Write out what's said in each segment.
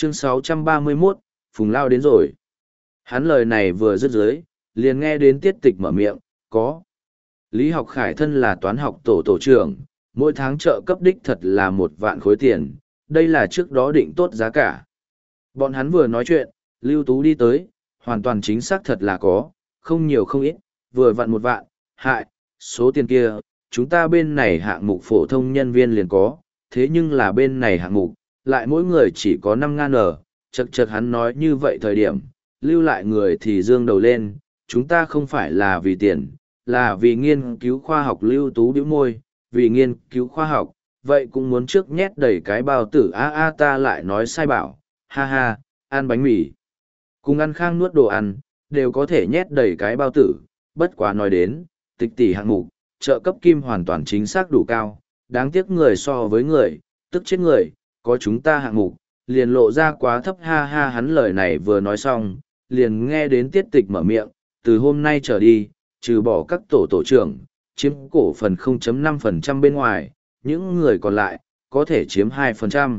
Chương 631, Phùng Lao đến rồi. Hắn lời này vừa dứt dưới, liền nghe đến Tiết Tịch mở miệng, có. Lý Học Khải thân là toán học tổ trưởng, mỗi tháng trợ cấp đích thật là 1 vạn khối tiền, đây là trước đó định tốt giá cả. Bọn hắn vừa nói chuyện, Lưu Tú đi tới, hoàn toàn chính xác thật là có, không nhiều không ít, vừa vặn 1 vạn, hại, số tiền kia, chúng ta bên này hạng mục phổ thông nhân viên liền có, thế nhưng là bên này hạng mục, lại mỗi người chỉ có 5.000 chật hắn nói như vậy thời điểm, lưu lại người thì dương đầu lên, chúng ta không phải là vì tiền, là vì nghiên cứu khoa học. Lưu Tú bĩu môi, vì nghiên cứu khoa học, vậy cũng muốn trước nhét đầy cái bao tử ta lại nói sai bảo, ha ha, ăn bánh mì. Cùng ăn khang nuốt đồ ăn, đều có thể nhét đầy cái bao tử, bất quá nói đến, Tịch tỷ hạng mục, trợ cấp kim hoàn toàn chính xác đủ cao, đáng tiếc người so với người, tức chết người, có chúng ta hạng mục, liền lộ ra quá thấp ha ha. Hắn lời này vừa nói xong, liền nghe đến Tiết Tịch mở miệng, từ hôm nay trở đi, trừ bỏ các tổ trưởng, chiếm cổ phần 0.5% bên ngoài, những người còn lại, có thể chiếm 2%.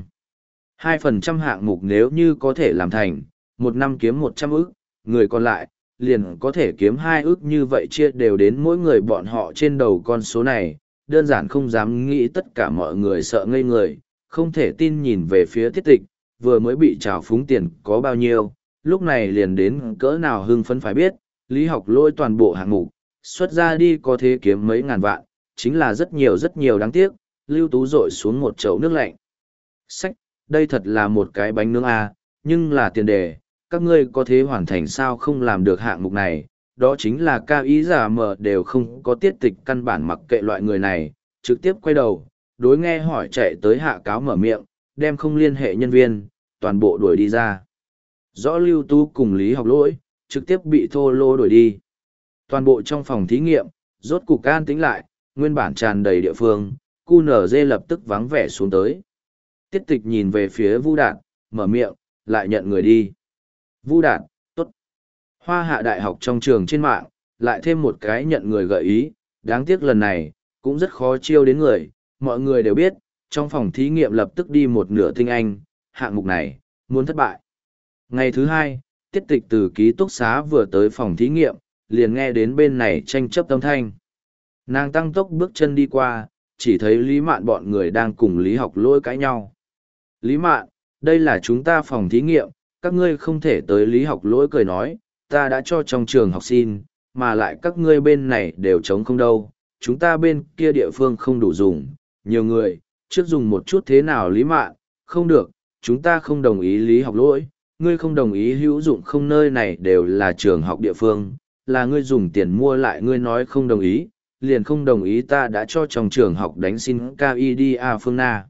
2% hạng mục nếu như có thể làm thành, 1 năm kiếm 100 ức, người còn lại, liền có thể kiếm 2 ức, như vậy chia đều đến mỗi người bọn họ trên đầu con số này, đơn giản không dám nghĩ. Tất cả mọi người sợ ngây người, không thể tin nhìn về phía Tiết Tịch, vừa mới bị trào phúng tiền có bao nhiêu, lúc này liền đến cỡ nào hưng phấn. Phải biết, Lý Học Lỗi toàn bộ hạng mục, xuất ra đi có thể kiếm mấy ngàn vạn, chính là rất nhiều đáng tiếc, Lưu Tú dội xuống một chậu nước lạnh. Sách, đây thật là một cái bánh nướng nhưng là tiền đề, các ngươi có thể hoàn thành sao không làm được hạng mục này, đó chính là cao ý giả mờ đều không có. Tiết Tịch căn bản mặc kệ loại người này, trực tiếp quay đầu, đối nghe hỏi chạy tới hạ cáo mở miệng, đem không liên hệ nhân viên, toàn bộ đuổi đi ra. Rõ Lưu Tú cùng Lý Học Lỗi, trực tiếp bị thô lô đuổi đi. Toàn bộ trong phòng thí nghiệm, rốt cục an tĩnh lại, nguyên bản tràn đầy địa phương, QNZ lập tức vắng vẻ xuống tới. Tiết Tịch nhìn về phía Vu Đạt, mở miệng, lại nhận người đi. Vu Đạt, tốt. Hoa Hạ Đại học trong trường trên mạng, lại thêm một cái nhận người gợi ý, đáng tiếc lần này, cũng rất khó chiêu đến người. Mọi người đều biết, trong phòng thí nghiệm lập tức đi một nửa tinh anh, hạng mục này, muốn thất bại. Ngày thứ hai, Tiết Tịch từ ký túc xá vừa tới phòng thí nghiệm, liền nghe đến bên này tranh chấp âm thanh. Nàng tăng tốc bước chân đi qua, chỉ thấy Lý Mạn bọn người đang cùng Lý Học Lỗi cãi nhau. Lý Mạn, đây là chúng ta phòng thí nghiệm, các ngươi không thể tới. Lý Học Lỗi cười nói, ta đã cho trong trường học xin, mà lại các ngươi bên này đều trống không đâu, chúng ta bên kia địa phương không đủ dùng, nhiều người, trước dùng một chút thế nào. Lý Mạn, không được, chúng ta không đồng ý. Lý Học Lỗi, ngươi không đồng ý hữu dụng không, nơi này đều là trường học địa phương, là ngươi dùng tiền mua lại, ngươi nói không đồng ý, liền không đồng ý. Ta đã cho trong trường học đánh xin KIDA Phương Na.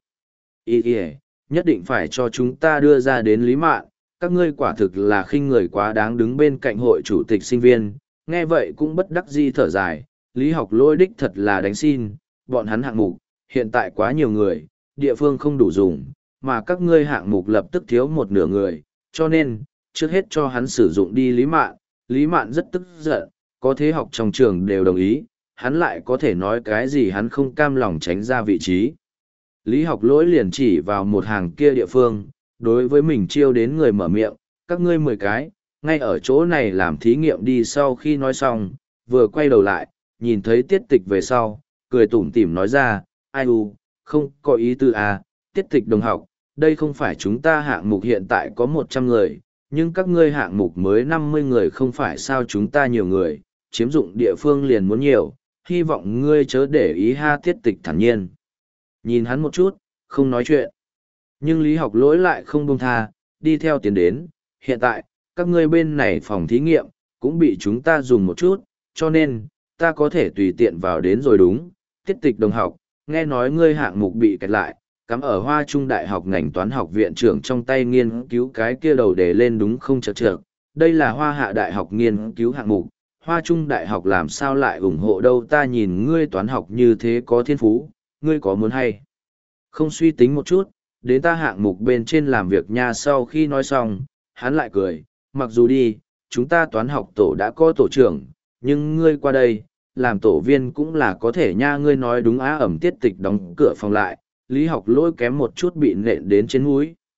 Nhất định phải cho chúng ta đưa ra đến. Lý Mạn, các ngươi quả thực là khinh người quá đáng. Đứng bên cạnh hội chủ tịch sinh viên, nghe vậy cũng bất đắc dĩ thở dài, Lý Học Lỗi đích thật là đánh xin, bọn hắn hạng mục, hiện tại quá nhiều người, địa phương không đủ dùng, mà các ngươi hạng mục lập tức thiếu một nửa người, cho nên, trước hết cho hắn sử dụng đi. Lý Mạn, Lý Mạn rất tức giận, có thế học trong trường đều đồng ý, hắn lại có thể nói cái gì, hắn không cam lòng tránh ra vị trí. Lý Học Lỗi liền chỉ vào một hàng kia địa phương, đối với mình chiêu đến người mở miệng, các ngươi 10 cái, ngay ở chỗ này làm thí nghiệm đi. Sau khi nói xong, vừa quay đầu lại, nhìn thấy Tiết Tịch về sau, cười tủm tỉm nói ra, ai không có ý tư Tiết Tịch đồng học, đây không phải chúng ta hạng mục hiện tại có 100 người, nhưng các ngươi hạng mục mới 50 người không phải sao, chúng ta nhiều người, chiếm dụng địa phương liền muốn nhiều, hy vọng ngươi chớ để ý ha. Tiết Tịch thản nhiên nhìn hắn một chút, không nói chuyện. Nhưng Lý Học Lỗi lại không buông tha, đi theo tiến đến, hiện tại, các ngươi bên này phòng thí nghiệm, cũng bị chúng ta dùng một chút, cho nên, ta có thể tùy tiện vào đến rồi đúng. Tiết Tịch đồng học, nghe nói ngươi hạng mục bị kẹt lại, cắm ở Hoa Trung Đại học ngành toán học viện trưởng trong tay nghiên cứu cái kia đầu đề lên đúng không? Chật, đây là Hoa Hạ Đại học nghiên cứu hạng mục, Hoa Trung Đại học làm sao lại ủng hộ đâu? Ta nhìn ngươi toán học như thế có thiên phú, ngươi có muốn hay không suy tính một chút, đến ta hạng mục bên trên làm việc nha. Sau khi nói xong, hắn lại cười, mặc dù đi, chúng ta toán học tổ đã có tổ trưởng, nhưng ngươi qua đây, làm tổ viên cũng là có thể nha. Ngươi nói đúng Tiết Tịch đóng cửa phòng lại, Lý Học Lỗi kém một chút bị nện đến trên mũi.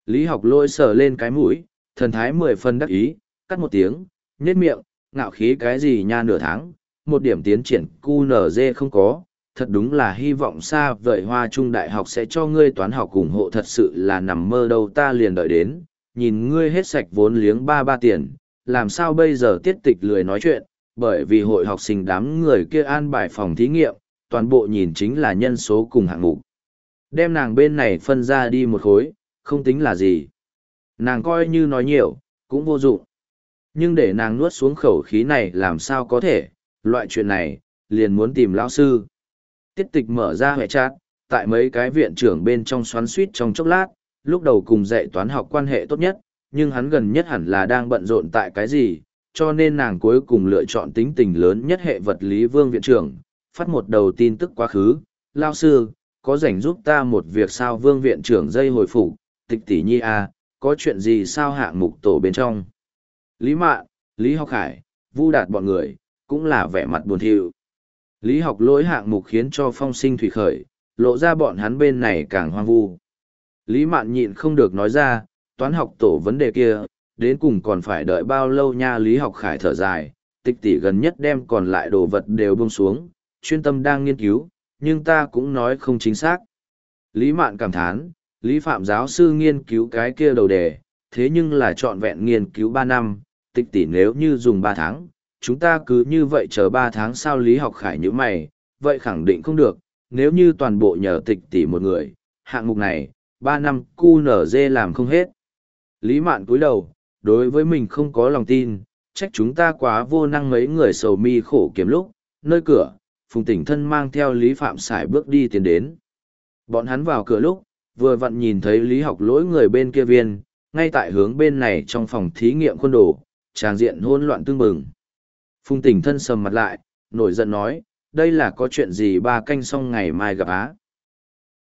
Lý học lôi sờ lên cái mũi, thần thái 10 phần đắc ý, cắt một tiếng, nhếch miệng, ngạo khí cái gì nha, nửa tháng, một điểm tiến triển QNZ không có, thật đúng là hy vọng xa vời Hoa Trung Đại học sẽ cho ngươi toán học ủng hộ, thật sự là nằm mơ đâu, ta liền đợi đến, nhìn ngươi hết sạch vốn liếng ba tiền, làm sao bây giờ tiết tịch lười nói chuyện, bởi vì hội học sinh đám người kia an bài phòng thí nghiệm, toàn bộ nhìn chính là nhân số cùng hạng mục. Đem nàng bên này phân ra đi một khối, không tính là gì. Nàng coi như nói nhiều, cũng vô dụng. Nhưng để nàng nuốt xuống khẩu khí này làm sao có thể, loại chuyện này, liền muốn tìm lão sư. Tiết tịch mở ra hệ chat, tại mấy cái viện trưởng bên trong xoắn suýt trong chốc lát, lúc đầu cùng dạy toán học quan hệ tốt nhất, nhưng hắn gần nhất hẳn là đang bận rộn tại cái gì, cho nên nàng cuối cùng lựa chọn tính tình lớn nhất hệ vật lý Vương viện trưởng, phát một đầu tin tức quá khứ, lao sư, có rảnh giúp ta một việc sao? Vương viện trưởng dây hồi phục, tịch tỷ nhi à, có chuyện gì sao? Hạng mục tổ bên trong. Lý Mạn, Lý Học Khải, Vu Đạt bọn người, cũng là vẻ mặt buồn thiu. Lý học lỗi hạng mục khiến cho phong sinh thủy khởi, lộ ra bọn hắn bên này càng hoang vu. Lý Mạn nhịn không được nói ra, toán học tổ vấn đề kia, đến cùng còn phải đợi bao lâu nha? Lý Học Khải thở dài, tịch tỷ gần nhất đem còn lại đồ vật đều buông xuống, chuyên tâm đang nghiên cứu, nhưng ta cũng nói không chính xác. Lý Mạn cảm thán, Lý Phạm giáo sư nghiên cứu cái kia đầu đề, thế nhưng là trọn vẹn nghiên cứu 3 năm, tịch tỷ nếu như dùng 3 tháng, chúng ta cứ như vậy chờ 3 tháng sao? Lý Học Khải như mày, vậy khẳng định không được, nếu như toàn bộ nhờ tịch tỷ một người, hạng mục này, 3 năm QNZ làm không hết. Lý Mạn cúi đầu, đối với mình không có lòng tin, trách chúng ta quá vô năng. Mấy người sầu mi khổ kiếm lúc, nơi cửa, Phùng Tỉnh Thân mang theo Lý Phạm sải bước đi tiến đến. Bọn hắn vào cửa lúc, vừa vặn nhìn thấy Lý học lỗi người bên kia viên, ngay tại hướng bên này trong phòng thí nghiệm khuôn đồ, tràng diện hỗn loạn tương bừng. Phùng Tỉnh Thân sầm mặt lại, nổi giận nói, đây là có chuyện gì? 3 canh xong ngày mai gặp á.